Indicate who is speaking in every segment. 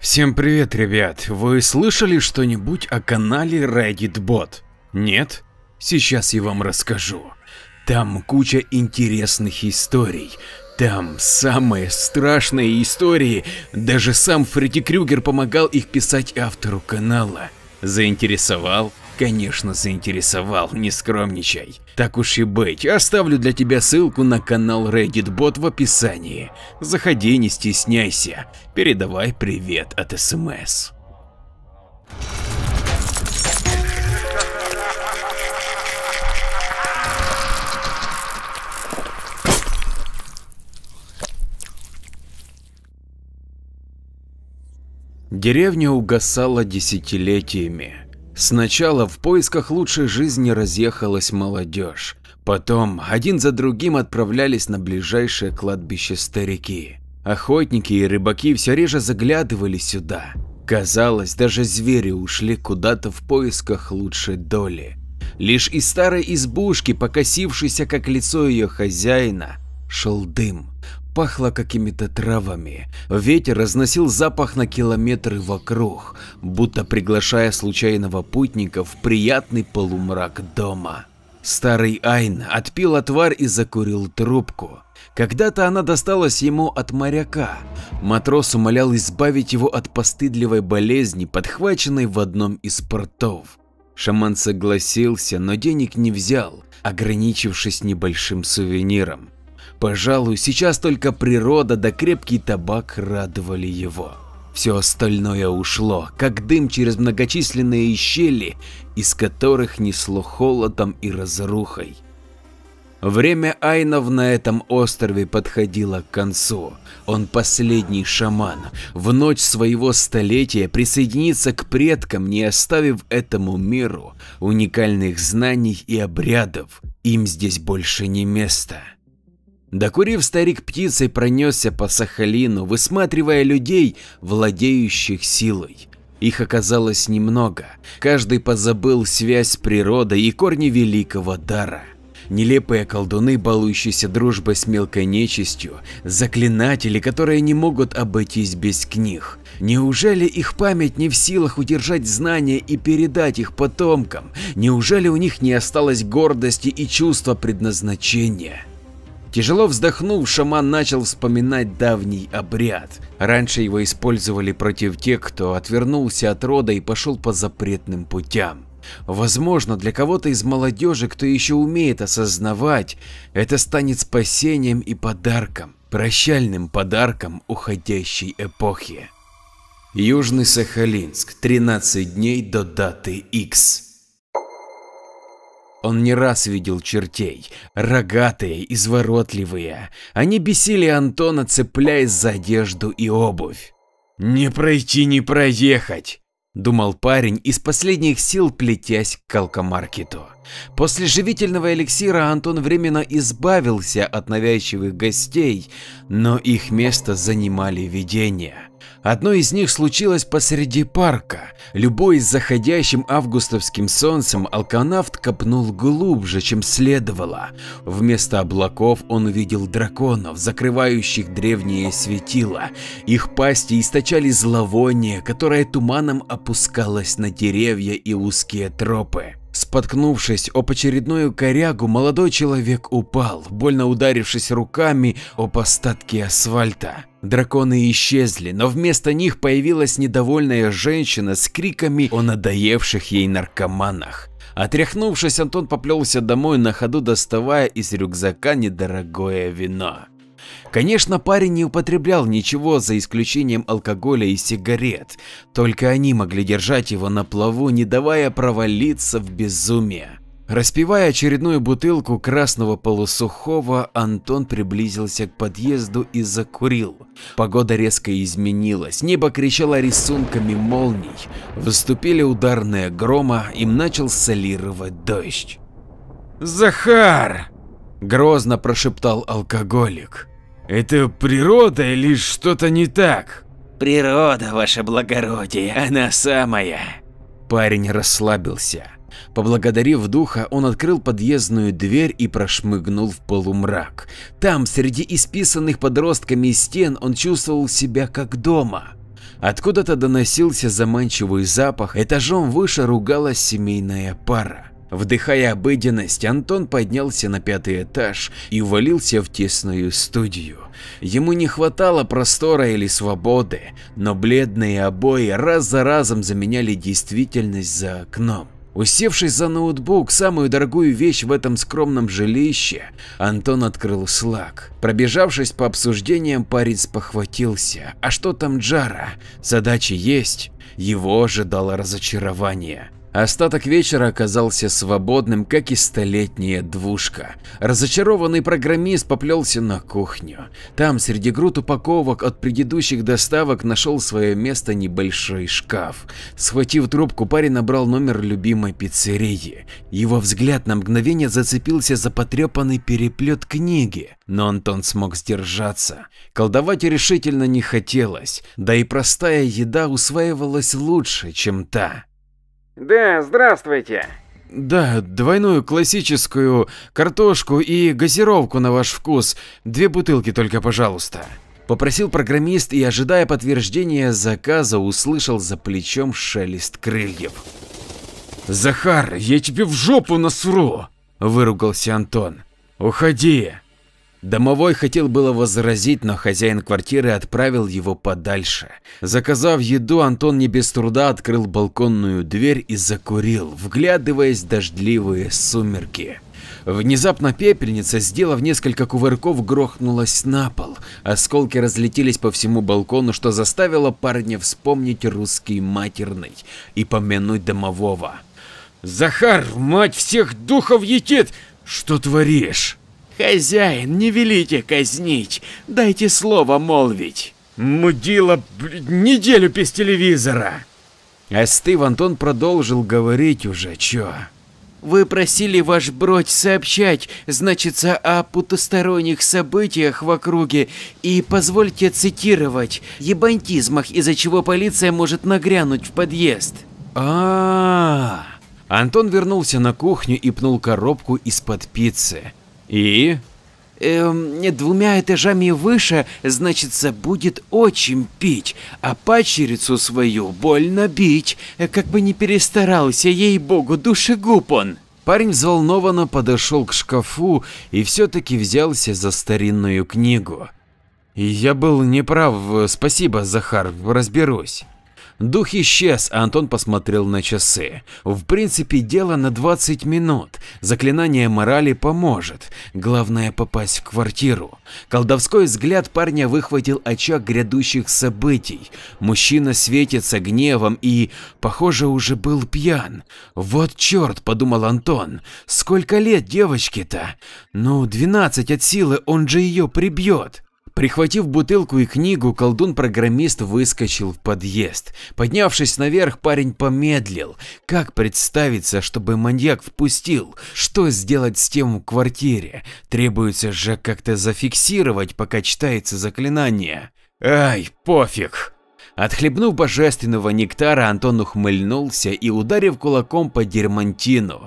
Speaker 1: Всем привет, ребят! Вы слышали что-нибудь о канале RedditBot? Нет? Сейчас я вам расскажу. Там куча интересных историй. Там самые страшные истории. Даже сам Фредди Крюгер помогал их писать автору канала. Заинтересовал? Конечно, заинтересовал, не скромничай. Так уж и быть, оставлю для тебя ссылку на канал RedditBot в описании. Заходи, не стесняйся, передавай привет от СМС. Деревня угасала десятилетиями. Сначала в поисках лучшей жизни разъехалась молодежь, потом один за другим отправлялись на ближайшее кладбище старики. Охотники и рыбаки все реже заглядывали сюда. Казалось, даже звери ушли куда-то в поисках лучшей доли. Лишь из старой избушки, покосившейся как лицо ее хозяина, шел дым. Пахло какими-то травами, ветер разносил запах на километры вокруг, будто приглашая случайного путника в приятный полумрак дома. Старый Айн отпил отвар и закурил трубку. Когда-то она досталась ему от моряка. Матрос умолял избавить его от постыдливой болезни, подхваченной в одном из портов. Шаман согласился, но денег не взял, ограничившись небольшим сувениром. Пожалуй, сейчас только природа да крепкий табак радовали его. Все остальное ушло, как дым через многочисленные щели, из которых несло холодом и разрухой. Время Айнов на этом острове подходило к концу. Он последний шаман, в ночь своего столетия присоединится к предкам, не оставив этому миру уникальных знаний и обрядов. Им здесь больше не место. Докурив, старик птицей пронесся по Сахалину, высматривая людей, владеющих силой. Их оказалось немного, каждый позабыл связь с природой и корни великого дара. Нелепые колдуны, балующиеся дружбой с мелкой нечистью, заклинатели, которые не могут обойтись без книг. Неужели их память не в силах удержать знания и передать их потомкам? Неужели у них не осталось гордости и чувства предназначения? Тяжело вздохнув, шаман начал вспоминать давний обряд. Раньше его использовали против тех, кто отвернулся от рода и пошел по запретным путям. Возможно, для кого-то из молодежи, кто еще умеет осознавать, это станет спасением и подарком, прощальным подарком уходящей эпохи. Южный Сахалинск, 13 дней до даты X. Он не раз видел чертей, рогатые, изворотливые. Они бесили Антона, цепляясь за одежду и обувь. «Не пройти, не проехать», – думал парень, из последних сил плетясь к алкомаркету. После живительного эликсира Антон временно избавился от навязчивых гостей, но их место занимали видения. Одно из них случилось посреди парка. Любуясь заходящим августовским солнцем, алканавт копнул глубже, чем следовало. Вместо облаков он увидел драконов, закрывающих древние светила. Их пасти источали зловоние, которое туманом опускалось на деревья и узкие тропы. Споткнувшись об очередную корягу, молодой человек упал, больно ударившись руками об остатки асфальта. Драконы исчезли, но вместо них появилась недовольная женщина с криками о надоевших ей наркоманах. Отряхнувшись, Антон поплелся домой, на ходу доставая из рюкзака недорогое вино. Конечно, парень не употреблял ничего за исключением алкоголя и сигарет, только они могли держать его на плаву, не давая провалиться в безумие. Распивая очередную бутылку красного полусухого, Антон приблизился к подъезду и закурил. Погода резко изменилась, небо кричало рисунками молний, выступили ударные грома, им начал солировать дождь. «Захар!» – грозно прошептал алкоголик. «Это природа или что-то не так?»
Speaker 2: «Природа, ваше благородие, она самая!»
Speaker 1: Парень расслабился. Поблагодарив духа, он открыл подъездную дверь и прошмыгнул в полумрак. Там, среди исписанных подростками стен, он чувствовал себя как дома. Откуда-то доносился заманчивый запах, этажом выше ругалась семейная пара. Вдыхая обыденность, Антон поднялся на 5-й этаж и увалился в тесную студию. Ему не хватало простора или свободы, но бледные обои раз за разом заменяли действительность за окном. Усевшись за ноутбук, самую дорогую вещь в этом скромном жилище, Антон открыл Slack. Пробежавшись по обсуждениям, парень спохватился. А что там Джара? Задачи есть? Его ожидало разочарование. Остаток вечера оказался свободным, как и столетняя двушка. Разочарованный программист поплелся на кухню. Там среди груд упаковок от предыдущих доставок нашел свое место небольшой шкаф. Схватив трубку, парень набрал номер любимой пиццерии. Его взгляд на мгновение зацепился за потрепанный переплет книги, но Антон смог сдержаться. Колдовать решительно не хотелось, да и простая еда усваивалась лучше, чем та.
Speaker 3: Да, здравствуйте.
Speaker 1: Да, двойную классическую картошку и газировку на ваш вкус. 2 бутылки только, пожалуйста. Попросил программист и, ожидая подтверждения заказа, услышал за плечом шелест крыльев. Захар, я тебе в жопу насру! Выругался Антон. Уходи! Домовой хотел было возразить, но хозяин квартиры отправил его подальше. Заказав еду, Антон не без труда открыл балконную дверь и закурил, вглядываясь в дождливые сумерки. Внезапно пепельница, сделав несколько кувырков, грохнулась на пол. Осколки разлетелись по всему балкону, что заставило парня вспомнить русский матерный и помянуть домового. «Захар, мать всех духов етит! Что творишь?»
Speaker 2: Хозяин, не велите казнить, дайте слово молвить.
Speaker 1: Мудила, неделю без телевизора. Остыв, Антон продолжил говорить уже, чё?
Speaker 2: Вы просили ваш бродь сообщать, значится, о потусторонних событиях в округе, и позвольте цитировать, ебантизмах, из-за чего полиция может нагрянуть в подъезд.
Speaker 1: Антон вернулся на кухню и пнул коробку из-под пиццы. И?
Speaker 2: 2 этажами выше, значится, будет очень пить, а падчерицу свою больно бить, как бы не перестарался, ей-богу, душегуб он.
Speaker 1: Парень взволнованно подошел к шкафу и все-таки взялся за старинную книгу. Я был неправ, спасибо, Захар, разберусь. Дух исчез, а Антон посмотрел на часы. В принципе, дело на 20 минут. Заклинание морали поможет. Главное попасть в квартиру. Колдовской взгляд парня выхватил очаг грядущих событий. Мужчина светится гневом и, похоже, уже был пьян. Вот черт, подумал Антон, сколько лет девочке-то? Ну, 12 от силы, он же ее прибьет. Прихватив бутылку и книгу, колдун-программист выскочил в подъезд. Поднявшись наверх, парень помедлил. Как представиться, чтобы маньяк впустил? Что сделать с тем в квартире? Требуется же как-то зафиксировать, пока читается заклинание. Ай, пофиг. Отхлебнув божественного нектара, Антон ухмыльнулся и, ударив кулаком по дермантину.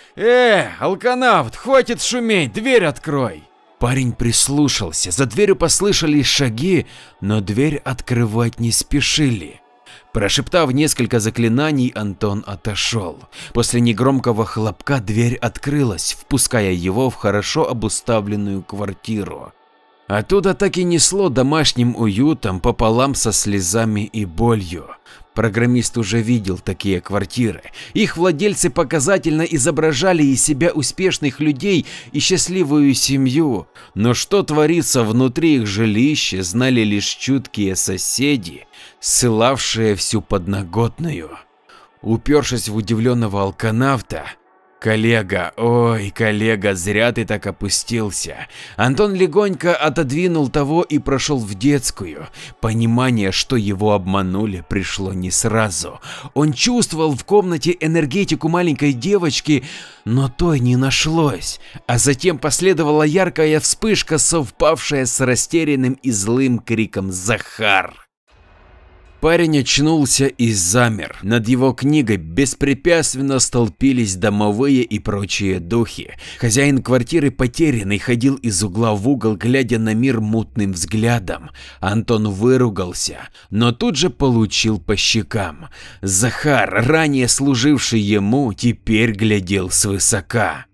Speaker 1: Алканавт, хватит шуметь, дверь открой! Парень прислушался, за дверью послышались шаги, но дверь открывать не спешили. Прошептав несколько заклинаний, Антон отошел. После негромкого хлопка дверь открылась, впуская его в хорошо обуставленную квартиру. Оттуда так и несло домашним уютом пополам со слезами и болью. Программист уже видел такие квартиры. Их владельцы показательно изображали из себя успешных людей и счастливую семью. Но что творится внутри их жилища, знали лишь чуткие соседи, ссылавшие всю подноготную. Упершись в удивленного алканавта: «Коллега, ой, коллега, зря ты так опустился». Антон легонько отодвинул того и прошел в детскую. Понимание, что его обманули, пришло не сразу. Он чувствовал в комнате энергетику маленькой девочки, но той не нашлось. А затем последовала яркая вспышка, совпавшая с растерянным и злым криком «Захар!». Парень очнулся и замер. Над его книгой беспрепятственно столпились домовые и прочие духи. Хозяин квартиры потерянный ходил из угла в угол, глядя на мир мутным взглядом. Антон выругался, но тут же получил по щекам. Захар, ранее служивший ему, теперь глядел свысока.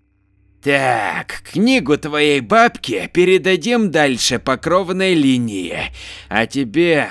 Speaker 2: Так, книгу твоей бабки передадим дальше по кровной линии. А тебе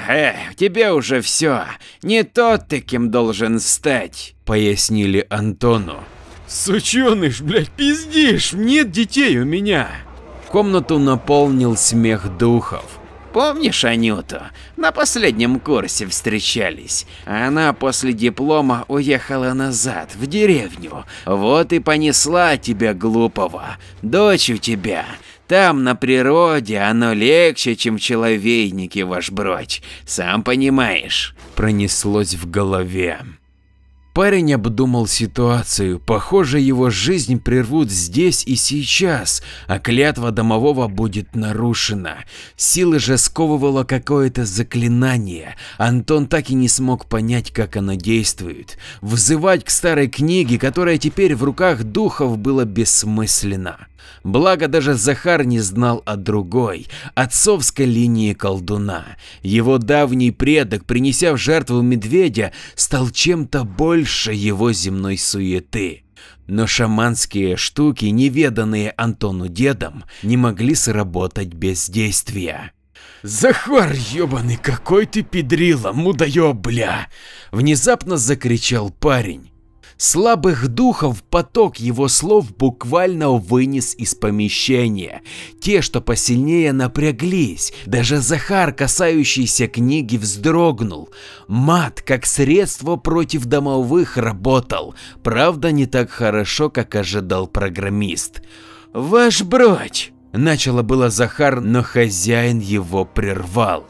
Speaker 2: уже все. Не тот ты кем должен стать,
Speaker 1: пояснили Антону.
Speaker 4: Сучёныш, блядь, пиздишь, нет детей у меня.
Speaker 1: Комнату наполнил смех духов.
Speaker 2: Помнишь Анюту? На последнем курсе встречались. Она после диплома уехала назад, в деревню. Вот и понесла тебя, глупого. Дочь у тебя. Там на природе оно легче, чем в человейнике, ваш бродь. Сам понимаешь.
Speaker 1: Пронеслось в голове. Парень обдумал ситуацию. Похоже, его жизнь прервут здесь и сейчас, а клятва домового будет нарушена. Силы же сковывало какое-то заклинание. Антон так и не смог понять, как оно действует. Взывать к старой книге, которая теперь в руках духов, было бессмысленно. Благо даже Захар не знал о другой, отцовской линии колдуна. Его давний предок, принеся в жертву медведя, стал чем-то больше его земной суеты. Но шаманские штуки, неведанные Антону дедом, не могли сработать без действия.
Speaker 4: Захар, ёбаный, какой ты педрила, мудоёб, бля!
Speaker 1: Внезапно закричал парень. Слабых духов поток его слов буквально вынес из помещения. Те, что посильнее, напряглись. Даже Захар, касающийся книги, вздрогнул. Мат, как средство против домовых, работал. Правда, не так хорошо, как ожидал программист.
Speaker 2: «Ваш бродь!»
Speaker 1: — начало было Захар, но хозяин его прервал.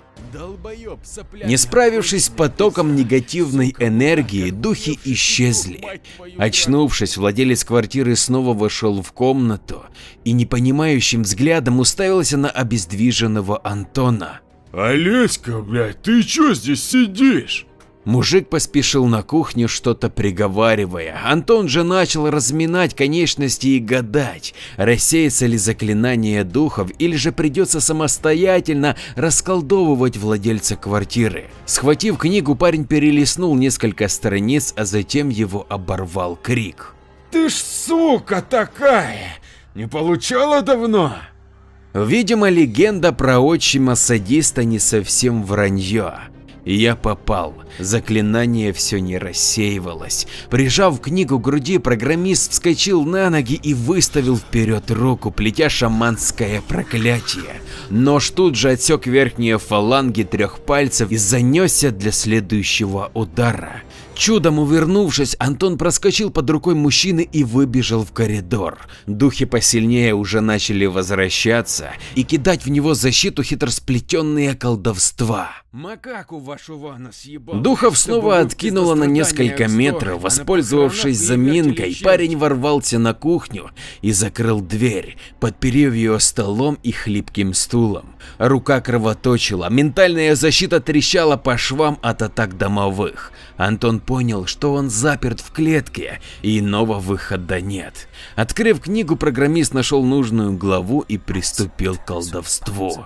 Speaker 1: Не справившись с потоком негативной энергии, духи исчезли. Очнувшись, владелец квартиры снова вошел в комнату и непонимающим взглядом уставился на обездвиженного Антона.
Speaker 4: Олеська, блядь, ты чё здесь сидишь?
Speaker 1: Мужик поспешил на кухню, что-то приговаривая. Антон же начал разминать конечности и гадать, рассеется ли заклинание духов или же придется самостоятельно расколдовывать владельца квартиры. Схватив книгу, парень перелистнул несколько страниц, а затем его оборвал крик.
Speaker 4: Ты ж сука такая! Не получала давно?
Speaker 1: Видимо, легенда про отчима-садиста не совсем вранье. Я попал. Заклинание все не рассеивалось. Прижав книгу к груди, программист вскочил на ноги и выставил вперед руку, плетя шаманское проклятие. Нож тут же отсек верхние фаланги 3 пальцев и занесся для следующего удара. Чудом увернувшись, Антон проскочил под рукой мужчины и выбежал в коридор. Духи посильнее уже начали возвращаться и кидать в него защиту хитросплетенные колдовства.
Speaker 4: Макаку вашу ванну съебал.
Speaker 1: Духов снова откинуло на несколько метров. Воспользовавшись заминкой, парень ворвался на кухню и закрыл дверь, подперев ее столом и хлипким стулом. Рука кровоточила, ментальная защита трещала по швам от атак домовых. Антон понял, что он заперт в клетке и иного выхода нет. Открыв книгу, программист нашел нужную главу и приступил к колдовству.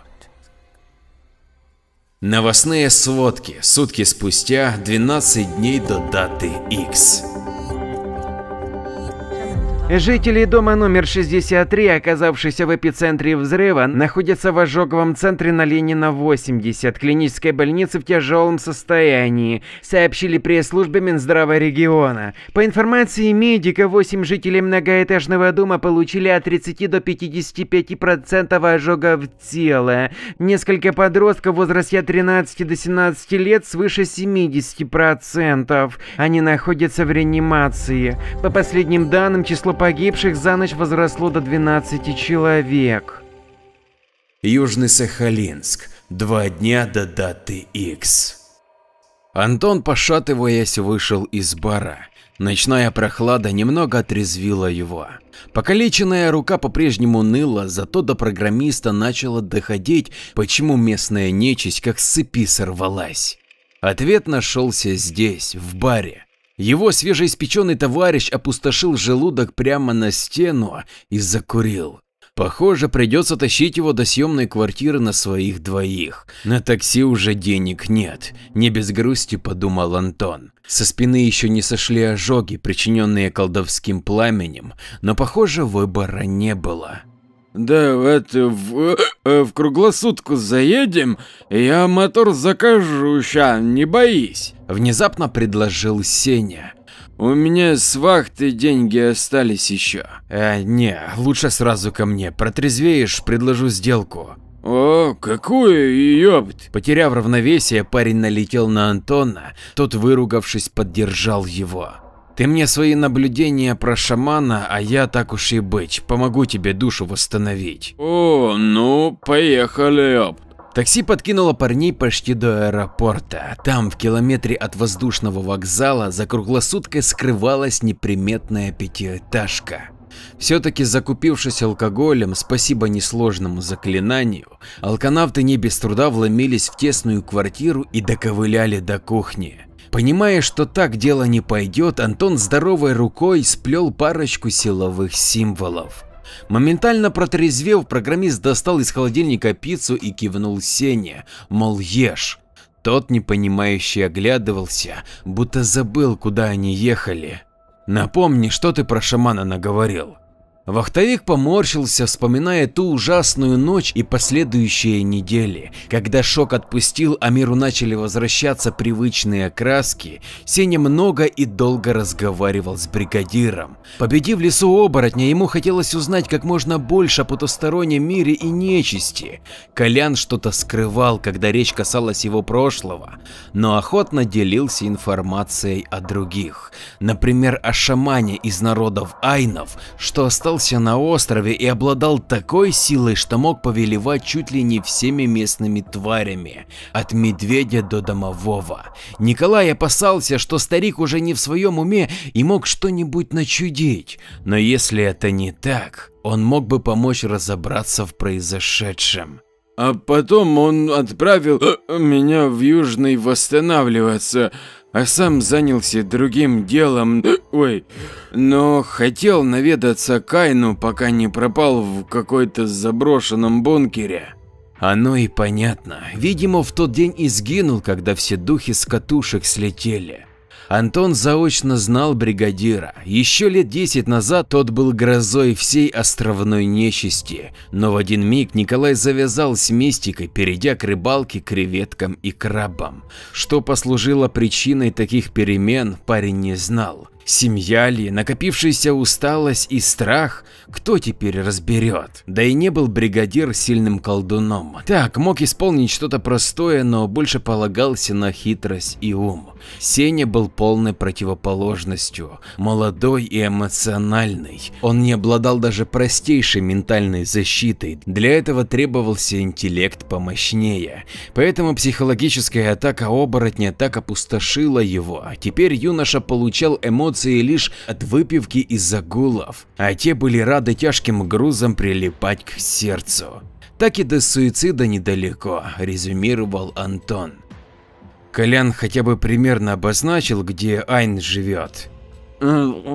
Speaker 1: Новостные сводки. Сутки спустя, 12 дней до даты X.
Speaker 3: Жители дома номер 63, оказавшиеся в эпицентре взрыва, находятся в ожоговом центре на Ленина 80, клинической больнице в тяжелом состоянии, сообщили пресс-службе Минздрава региона. По информации медика, 8 жителей многоэтажного дома получили от 30 до 55% ожогов тела. Несколько подростков в возрасте от 13 до 17 лет свыше 70%. Они находятся в реанимации. По последним данным, число погибших за ночь возросло до 12 человек.
Speaker 1: Южный Сахалинск. 2 дня до даты X. Антон, пошатываясь, вышел из бара. Ночная прохлада немного отрезвила его. Покалеченная рука по-прежнему ныла, зато до программиста начало доходить, почему местная нечисть как с цепи сорвалась. Ответ нашелся здесь, в баре. Его свежеиспеченный товарищ опустошил желудок прямо на стену и закурил. Похоже, придется тащить его до съемной квартиры на своих двоих. На такси уже денег нет, не без грусти подумал Антон. Со спины еще не сошли ожоги, причиненные колдовским пламенем, но, похоже, выбора не было.
Speaker 4: Да, в круглосутку заедем, я мотор закажу, ща, не боись.
Speaker 1: Внезапно предложил Сеня.
Speaker 4: У меня с вахты деньги остались еще.
Speaker 1: Не, лучше сразу ко мне, протрезвеешь, предложу сделку.
Speaker 4: О, какую, ёпт.
Speaker 1: Потеряв равновесие, парень налетел на Антона, тот, выругавшись, поддержал его. Ты мне свои наблюдения про шамана, а я, так уж и быть, помогу тебе душу восстановить.
Speaker 4: О, ну, поехали, ёпт.
Speaker 1: Такси подкинуло парней почти до аэропорта. Там, в километре от воздушного вокзала, за круглосуткой скрывалась неприметная пятиэтажка. Все-таки закупившись алкоголем, спасибо несложному заклинанию, алканавты не без труда вломились в тесную квартиру и доковыляли до кухни. Понимая, что так дело не пойдет, Антон здоровой рукой сплел парочку силовых символов. Моментально протрезвев, программист достал из холодильника пиццу и кивнул Сене, мол, ешь. Тот, непонимающе, оглядывался, будто забыл, куда они ехали. Напомни, что ты про шамана наговорил. Вахтовик поморщился, вспоминая ту ужасную ночь и последующие недели. Когда шок отпустил, а миру начали возвращаться привычные краски, Сеня много и долго разговаривал с бригадиром. Победив в лесу оборотня, ему хотелось узнать как можно больше о потустороннем мире и нечисти. Колян что-то скрывал, когда речь касалась его прошлого, но охотно делился информацией о других. Например, о шамане из народов айнов, что остался на острове и обладал такой силой, что мог повелевать чуть ли не всеми местными тварями, от медведя до домового. Николай опасался, что старик уже не в своем уме и мог что-нибудь начудить, но если это не так, он мог бы помочь разобраться в произошедшем.
Speaker 4: А потом он отправил меня в Южный восстанавливаться, а сам занялся другим делом, но хотел наведаться к Айну, пока не пропал в какой-то заброшенном бункере.
Speaker 1: Оно и понятно, видимо, в тот день и сгинул, когда все духи с катушек слетели. Антон заочно знал бригадира. Еще лет 10 назад тот был грозой всей островной нечисти, но в один миг Николай завязал с мистикой, перейдя к рыбалке, креветкам и крабам. Что послужило причиной таких перемен, парень не знал. Семья ли, накопившаяся усталость и страх, кто теперь разберет? Да и не был бригадир сильным колдуном. Так, мог исполнить что-то простое, но больше полагался на хитрость и ум. Сеня был полной противоположностью, молодой и эмоциональный. Он не обладал даже простейшей ментальной защитой, для этого требовался интеллект помощнее. Поэтому психологическая атака оборотня так опустошила его. Теперь юноша получал эмоции лишь от выпивки и загулов, а те были рады тяжким грузом прилипать к сердцу. Так и до суицида недалеко, резюмировал Антон. Колян хотя бы примерно обозначил, где Айн живет.
Speaker 4: В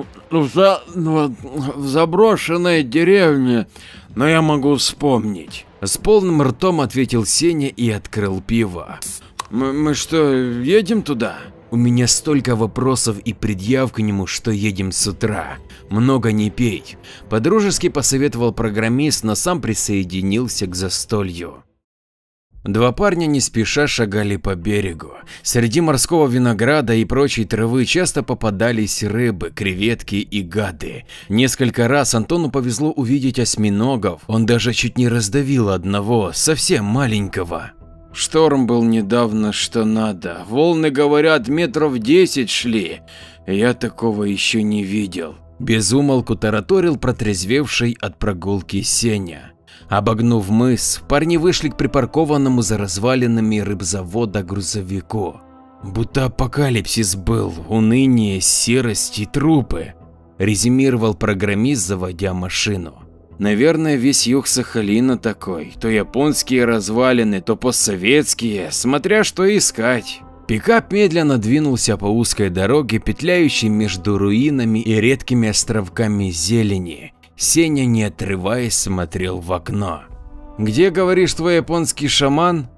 Speaker 4: заброшенной деревне, но я могу вспомнить.
Speaker 1: С полным ртом ответил Сеня и открыл пиво.
Speaker 4: Мы что, едем туда?
Speaker 1: У меня столько вопросов и предъяв к нему, что едем с утра. Много не пей. По-дружески посоветовал программист, но сам присоединился к застолью. Два парня не спеша шагали по берегу. Среди морского винограда и прочей травы часто попадались рыбы, креветки и гады. Несколько раз Антону повезло увидеть осьминогов, он даже чуть не раздавил одного, совсем маленького.
Speaker 4: Шторм был недавно что надо, волны, говорят, метров 10 шли, я такого еще не видел.
Speaker 1: Без умолку тараторил протрезвевший от прогулки Сеня. Обогнув мыс, парни вышли к припаркованному за развалинами рыбзавода грузовику. Будто апокалипсис был, уныние, серость и трупы, резюмировал программист, заводя машину.
Speaker 4: Наверное, весь юг Сахалина такой, то японские развалины, то постсоветские, смотря что искать.
Speaker 1: Пикап медленно двинулся по узкой дороге, петляющей между руинами и редкими островками зелени. Сеня, не отрываясь, смотрел в окно.
Speaker 4: «Где, говоришь, твой японский шаман?»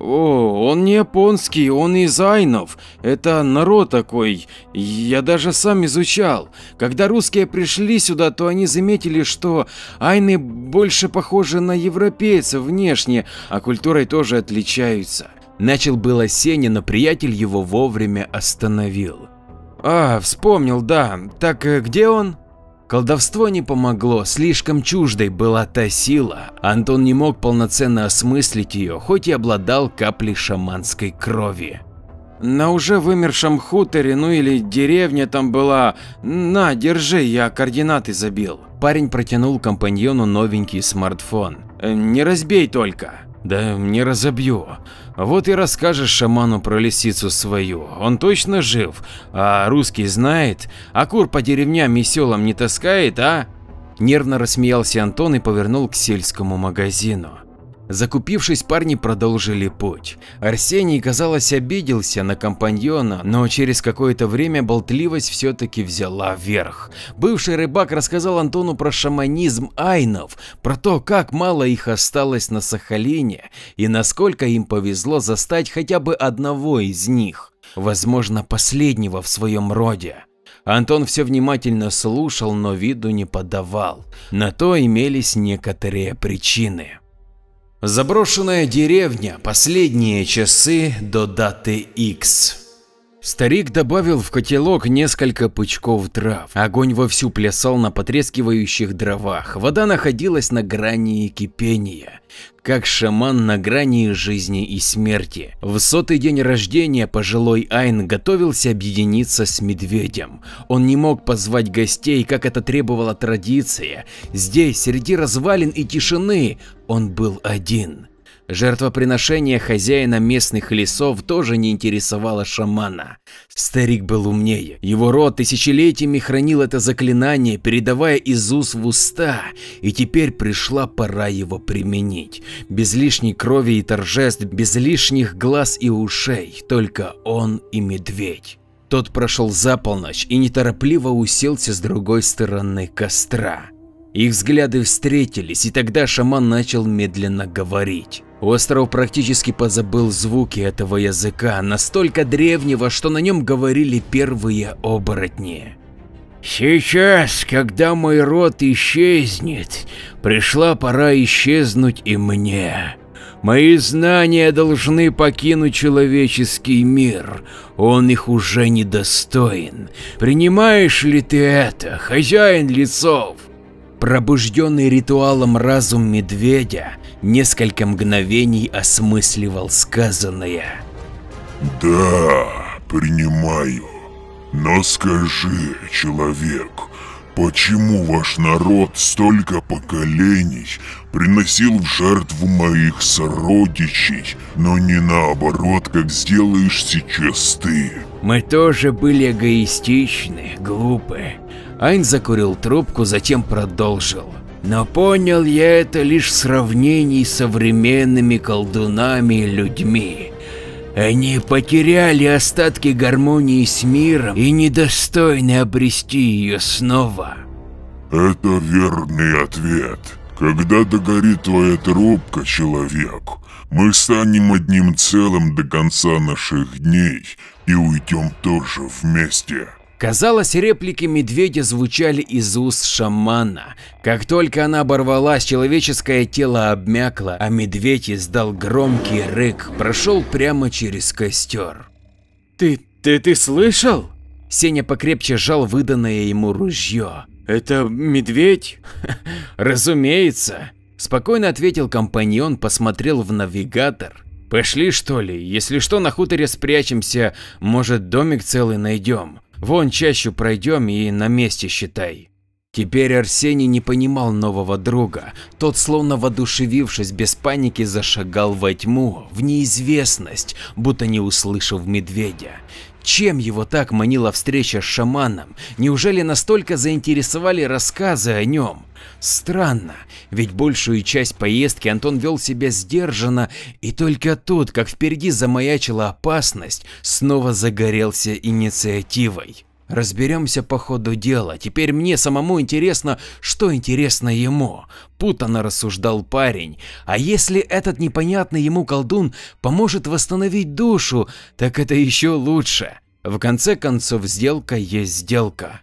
Speaker 4: «О, он не японский, он из айнов. Это народ такой. Я даже сам изучал. Когда русские пришли сюда, то они заметили, что айны больше похожи на европейцев внешне, а культурой тоже отличаются».
Speaker 1: Начал было Сеня, но приятель его вовремя остановил.
Speaker 4: «А, вспомнил, да. Так где он?»
Speaker 1: Колдовство не помогло, слишком чуждой была та сила. Антон не мог полноценно осмыслить ее, хоть и обладал каплей шаманской крови.
Speaker 4: «На уже вымершем хуторе, ну или деревня там была. На, держи, я координаты забил».
Speaker 1: Парень протянул компаньону новенький смартфон.
Speaker 4: «Не разбей только».
Speaker 1: «Да не разобью. Вот и расскажешь шаману про лисицу свою, он точно жив, а русский знает, а кур по деревням и селам не таскает, а?» Нервно рассмеялся Антон и повернул к сельскому магазину. Закупившись, парни продолжили путь. Арсений, казалось, обиделся на компаньона, но через какое-то время болтливость все-таки взяла верх. Бывший рыбак рассказал Антону про шаманизм айнов, про то, как мало их осталось на Сахалине и насколько им повезло застать хотя бы одного из них, возможно, последнего в своем роде. Антон все внимательно слушал, но виду не подавал. На то имелись некоторые причины. Заброшенная деревня. Последние часы до даты X. Старик добавил в котелок несколько пучков трав. Огонь вовсю плясал на потрескивающих дровах. Вода находилась на грани кипения, как шаман на грани жизни и смерти. В 100-й день рождения пожилой Айн готовился объединиться с медведем. Он не мог позвать гостей, как это требовала традиция. Здесь, среди развалин и тишины, он был один. Жертвоприношение хозяина местных лесов тоже не интересовало шамана. Старик был умнее. Его род тысячелетиями хранил это заклинание, передавая из уст в уста, и теперь пришла пора его применить. Без лишней крови и торжеств, без лишних глаз и ушей, только он и медведь. Тот прошел за полночь и неторопливо уселся с другой стороны костра. Их взгляды встретились, и тогда шаман начал медленно говорить. Остров практически позабыл звуки этого языка, настолько древнего, что на нем говорили первые оборотни. «Сейчас, когда мой род исчезнет, пришла пора исчезнуть и мне. Мои знания должны покинуть человеческий мир, он их уже недостоин. Принимаешь ли ты это, хозяин лесов?» Пробужденный ритуалом разум медведя несколько мгновений осмысливал сказанное.
Speaker 5: «Да, принимаю. Но скажи, человек, почему ваш народ столько поколений приносил в жертву моих сородичей, но не наоборот, как сделаешь сейчас ты?»
Speaker 1: «Мы тоже были эгоистичны, глупы». Айн закурил трубку, затем продолжил. «Но понял я это лишь в сравнении с современными колдунами и людьми. Они потеряли остатки гармонии с миром и недостойны обрести ее снова».
Speaker 5: «Это верный ответ. Когда догорит твоя трубка, человек, мы станем одним целым до конца наших дней и уйдем тоже вместе».
Speaker 1: Казалось, реплики медведя звучали из уст шамана. Как только она оборвалась, человеческое тело обмякло, а медведь издал громкий рык, прошел прямо через костер.
Speaker 4: Ты слышал?
Speaker 1: Сеня покрепче сжал выданное ему ружье.
Speaker 4: Это медведь?
Speaker 1: Разумеется. Спокойно ответил компаньон, посмотрел в навигатор. Пошли, что ли, если что, на хуторе спрячемся, может, домик целый найдем. Вон чащу пройдем и на месте считай. Теперь Арсений не понимал нового друга. Тот, словно воодушевившись, без паники зашагал во тьму, в неизвестность, будто не услышав медведя. Чем его так манила встреча с шаманом? Неужели настолько заинтересовали рассказы о нем? Странно, ведь большую часть поездки Антон вел себя сдержанно, и только тут, как впереди замаячила опасность, снова загорелся инициативой. Разберемся по ходу дела, теперь мне самому интересно, что интересно ему. Путанно рассуждал парень, а если этот непонятный ему колдун поможет восстановить душу, так это еще лучше. В конце концов, сделка есть сделка.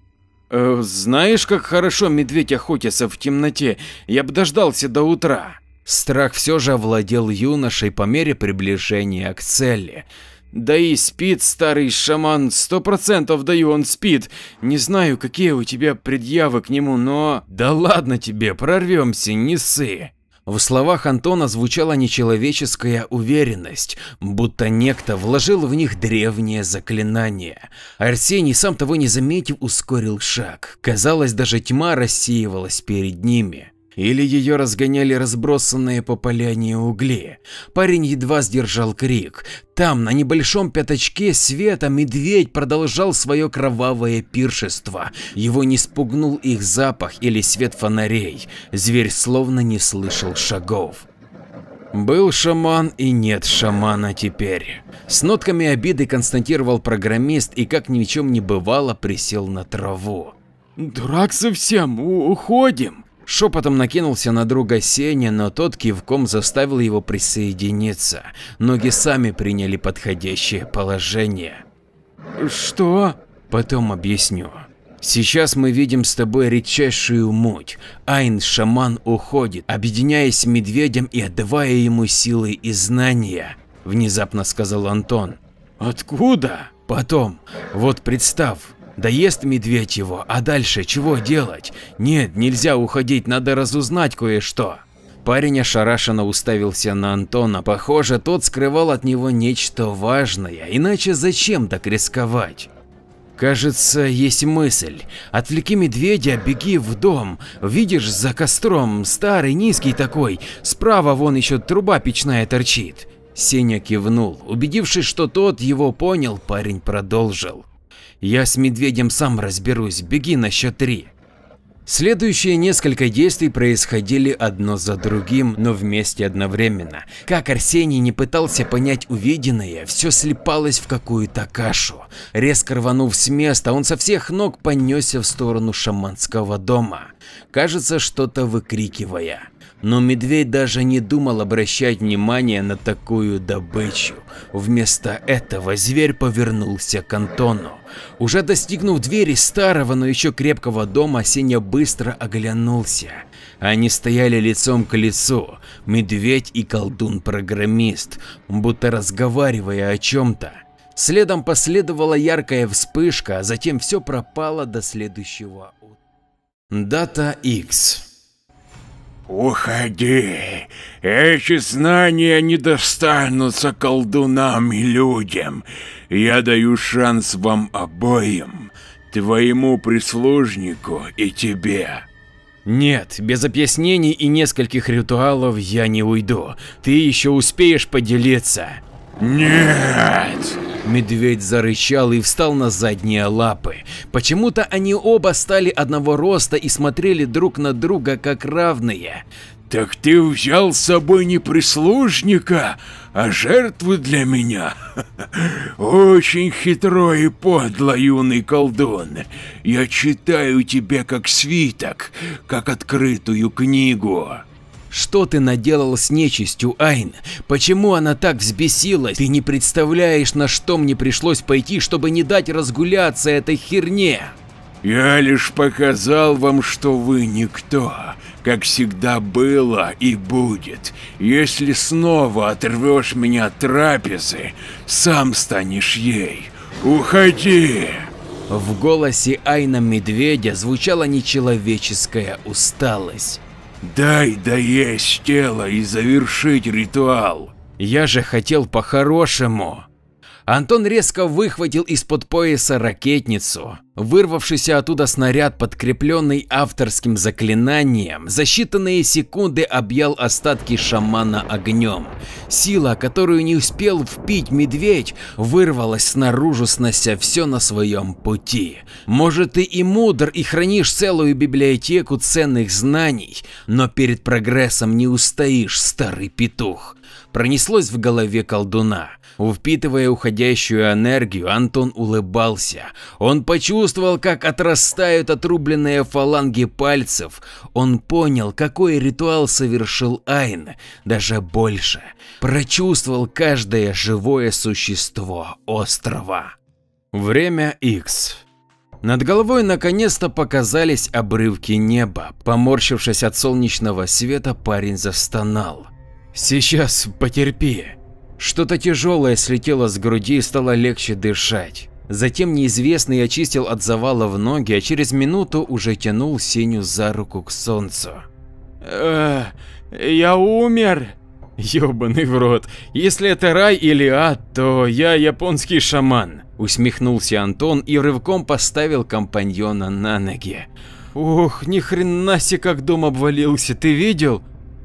Speaker 4: Знаешь, как хорошо медведь охотится в темноте, я бы дождался до утра.
Speaker 1: Страх все же овладел юношей по мере приближения к цели.
Speaker 4: Да и спит старый шаман, 100% даю, он спит. Не знаю, какие у тебя предъявы к нему, но…
Speaker 1: Да ладно тебе, прорвемся, не ссы. В словах Антона звучала нечеловеческая уверенность, будто некто вложил в них древнее заклинание. Арсений, сам того не заметив, ускорил шаг. Казалось, даже тьма рассеивалась перед ними. Или ее разгоняли разбросанные по поляне угли. Парень едва сдержал крик. Там, на небольшом пятачке света, медведь продолжал свое кровавое пиршество. Его не спугнул их запах или свет фонарей. Зверь словно не слышал шагов. Был шаман и нет шамана теперь. С нотками обиды констатировал программист и, как ни в чем не бывало, присел на траву.
Speaker 4: Дурак совсем, уходим.
Speaker 1: Шепотом накинулся на друга Сеня, но тот кивком заставил его присоединиться. Ноги сами приняли подходящее положение.
Speaker 4: Что?
Speaker 1: Потом объясню. Сейчас мы видим с тобой редчайшую муть. Айн, шаман, уходит, объединяясь с медведем и отдавая ему силы и знания, внезапно сказал Антон.
Speaker 4: Откуда?
Speaker 1: Потом. Вот представь. Доест медведь его, а дальше чего делать? Нет, нельзя уходить, надо разузнать кое-что. Парень ошарашенно уставился на Антона, похоже, тот скрывал от него нечто важное, иначе зачем так рисковать? Кажется, есть мысль. Отвлеки медведя, беги в дом, видишь за костром, старый, низкий такой, справа вон еще труба печная торчит. Сеня кивнул, убедившись, что тот его понял, парень продолжил. Я с медведем сам разберусь, беги на счет 3. Следующие несколько действий происходили одно за другим, но вместе одновременно. Как Арсений не пытался понять увиденное, все слипалось в какую-то кашу. Резко рванув с места, он со всех ног понесся в сторону шаманского дома, кажется, что-то выкрикивая. Но медведь даже не думал обращать внимание на такую добычу. Вместо этого зверь повернулся к Антону. Уже достигнув двери старого, но еще крепкого дома, Сеня быстро оглянулся. Они стояли лицом к лицу, медведь и колдун-программист, будто разговаривая о чем-то. Следом последовала яркая вспышка, а затем все пропало до следующего утра. Дата X.
Speaker 5: Уходи, эти знания не достанутся колдунам и людям. Я даю шанс вам обоим, твоему прислужнику и тебе.
Speaker 1: Нет, без объяснений и нескольких ритуалов я не уйду. Ты еще успеешь поделиться.
Speaker 5: Нет!
Speaker 1: Медведь зарычал и встал на задние лапы. Почему-то они оба стали одного роста и смотрели друг на друга как равные.
Speaker 5: Так ты взял с собой не прислужника, а жертву для меня? Очень хитро и подло, юный колдун. Я читаю тебя как свиток, как открытую книгу.
Speaker 1: Что ты наделал с нечистью, Айн? Почему она так взбесилась? Ты не представляешь, на что мне пришлось пойти, чтобы не дать разгуляться этой херне.
Speaker 5: Я лишь показал вам, что вы никто, как всегда было и будет. Если снова оторвешь меня от трапезы, сам станешь ей. Уходи!
Speaker 1: В голосе Айна медведя звучала нечеловеческая усталость.
Speaker 5: Дай доесть тело и завершить ритуал.
Speaker 1: Я же хотел по-хорошему. Антон резко выхватил из-под пояса ракетницу. Вырвавшийся оттуда снаряд, подкрепленный авторским заклинанием, за считанные секунды объял остатки шамана огнем. Сила, которую не успел впить медведь, вырвалась снаружи, снося все на своем пути. Может, ты и мудр и хранишь целую библиотеку ценных знаний, но перед прогрессом не устоишь, старый петух. Пронеслось в голове колдуна. Впитывая уходящую энергию, Антон улыбался. Он почувствовал, как отрастают отрубленные фаланги пальцев. Он понял, какой ритуал совершил Айн, даже больше. Прочувствовал каждое живое существо острова. Время X. Над головой наконец-то показались обрывки неба. Поморщившись от солнечного света, парень застонал. «Сейчас потерпи». Что-то тяжелое слетело с груди и стало легче дышать. Затем неизвестный очистил от завалов ноги, а через минуту уже тянул Сеню за руку к солнцу.
Speaker 4: Я умер. Ёбаный в рот. Если это рай или ад, то я японский шаман.
Speaker 1: Усмехнулся Антон и рывком поставил компаньона на ноги.
Speaker 4: Ох, ни хрена себе как дом обвалился, ты видел?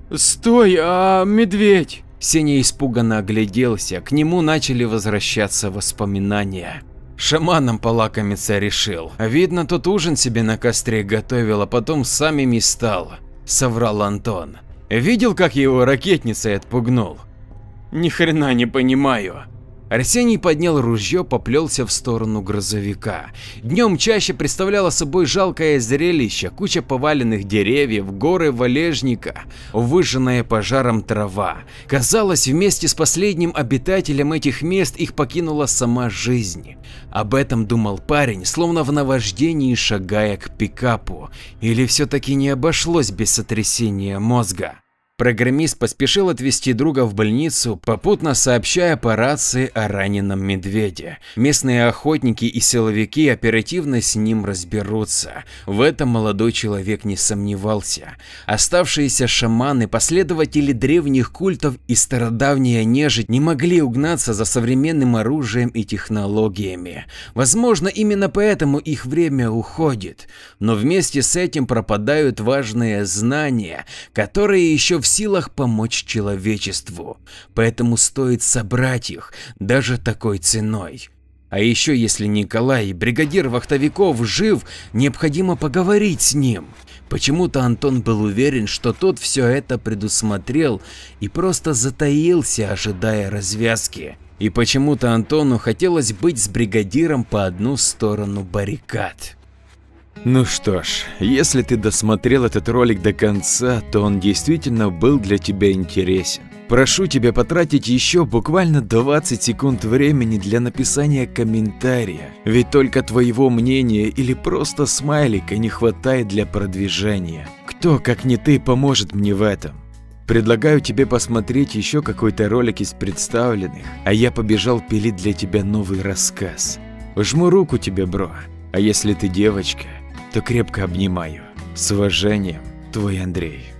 Speaker 4: Стой, а медведь?
Speaker 1: Сеня испуганно огляделся, к нему начали возвращаться воспоминания. Шаманом полакомиться решил. Видно, тот ужин себе на костре готовил, а потом сам ими стал, соврал Антон. Видел, как его ракетницей отпугнул?
Speaker 4: Ни хрена не понимаю.
Speaker 1: Арсений поднял ружье, поплелся в сторону грузовика. Днем чаще представляло собой жалкое зрелище: куча поваленных деревьев, горы валежника, выжженная пожаром трава. Казалось, вместе с последним обитателем этих мест их покинула сама жизнь. Об этом думал парень, словно в наваждении шагая к пикапу. Или все-таки не обошлось без сотрясения мозга? Программист поспешил отвезти друга в больницу, попутно сообщая по рации о раненом медведе. Местные охотники и силовики оперативно с ним разберутся. В этом молодой человек не сомневался. Оставшиеся шаманы, последователи древних культов и стародавняя нежить не могли угнаться за современным оружием и технологиями. Возможно, именно поэтому их время уходит. Но вместе с этим пропадают важные знания, которые еще в силах помочь человечеству, поэтому стоит собрать их даже такой ценой. А еще, если Николай, бригадир вахтовиков, жив, необходимо поговорить с ним. Почему-то Антон был уверен, что тот все это предусмотрел и просто затаился, ожидая развязки. И почему-то Антону хотелось быть с бригадиром по одну сторону баррикад.
Speaker 4: Ну что ж, если ты досмотрел этот ролик до конца, то он действительно был для тебя интересен. Прошу тебя потратить еще буквально 20 секунд времени для написания комментария, ведь только твоего мнения или просто смайлика не хватает для продвижения. Кто, как не ты, поможет мне в этом? Предлагаю тебе посмотреть еще какой-то ролик из представленных, а я побежал пилить для тебя новый рассказ. Жму руку тебе, бро, а если ты девочка, то крепко обнимаю. С уважением, твой Андрей.